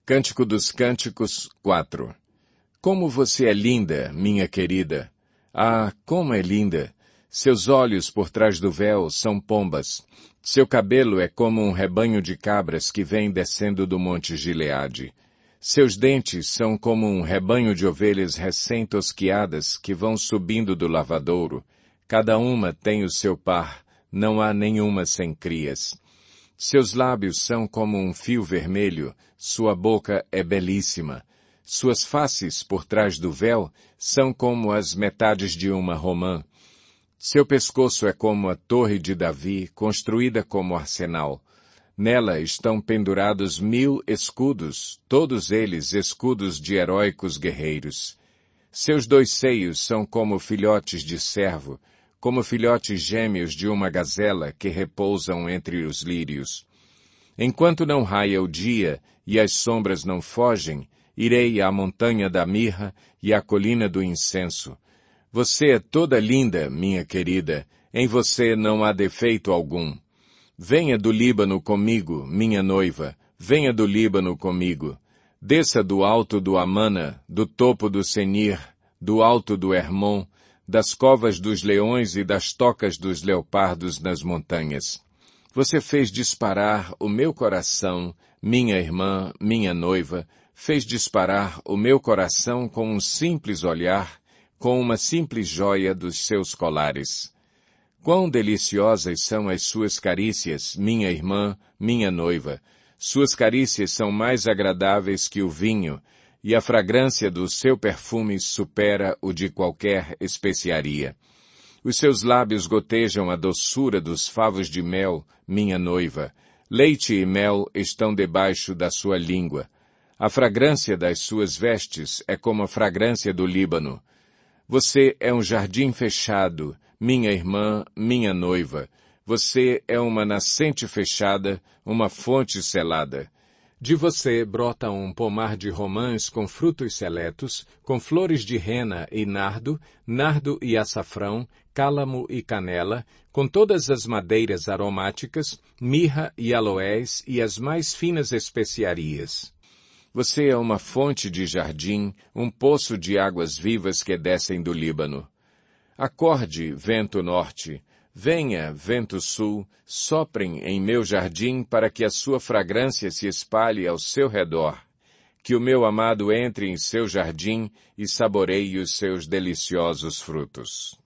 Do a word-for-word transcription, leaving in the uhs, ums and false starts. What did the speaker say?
Cântico dos Cânticos quatro. Como você é linda, minha querida! Ah, como é linda! Seus olhos por trás do véu são pombas. Seu cabelo é como um rebanho de cabras que vem descendo do monte Gileade. Seus dentes são como um rebanho de ovelhas recém-tosquiadas que vão subindo do lavadouro. Cada uma tem o seu par, não há nenhuma sem crias. Seus lábios são como um fio vermelho, sua boca é belíssima. Suas faces por trás do véu são como as metades de uma romã. Seu pescoço é como a torre de Davi, construída como arsenal. Nela estão pendurados mil escudos, todos eles escudos de heróicos guerreiros. Seus dois seios são como filhotes de cervo, como filhotes gêmeos de uma gazela que repousam entre os lírios. Enquanto não raia o dia e as sombras não fogem, irei à montanha da mirra e à colina do incenso. Você é toda linda, minha querida, em você não há defeito algum. Venha do Líbano comigo, minha noiva, venha do Líbano comigo. Desça do alto do Amana, do topo do Senir, do alto do Hermon, das covas dos leões e das tocas dos leopardos nas montanhas. Você fez disparar o meu coração, minha irmã, minha noiva, fez disparar o meu coração com um simples olhar, com uma simples joia dos seus colares. Quão deliciosas são as suas carícias, minha irmã, minha noiva. Suas carícias são mais agradáveis que o vinho, e a fragrância do seu perfume supera o de qualquer especiaria. Os seus lábios gotejam a doçura dos favos de mel, minha noiva. Leite e mel estão debaixo da sua língua. A fragrância das suas vestes é como a fragrância do Líbano. Você é um jardim fechado, minha irmã, minha noiva. Você é uma nascente fechada, uma fonte selada. De você brota um pomar de romãs com frutos seletos, com flores de rena e nardo, nardo e açafrão, cálamo e canela, com todas as madeiras aromáticas, mirra e aloés e as mais finas especiarias. Você é uma fonte de jardim, um poço de águas vivas que descem do Líbano. Acorde, vento norte, venha, vento sul, soprem em meu jardim para que a sua fragrância se espalhe ao seu redor. Que o meu amado entre em seu jardim e saboreie os seus deliciosos frutos.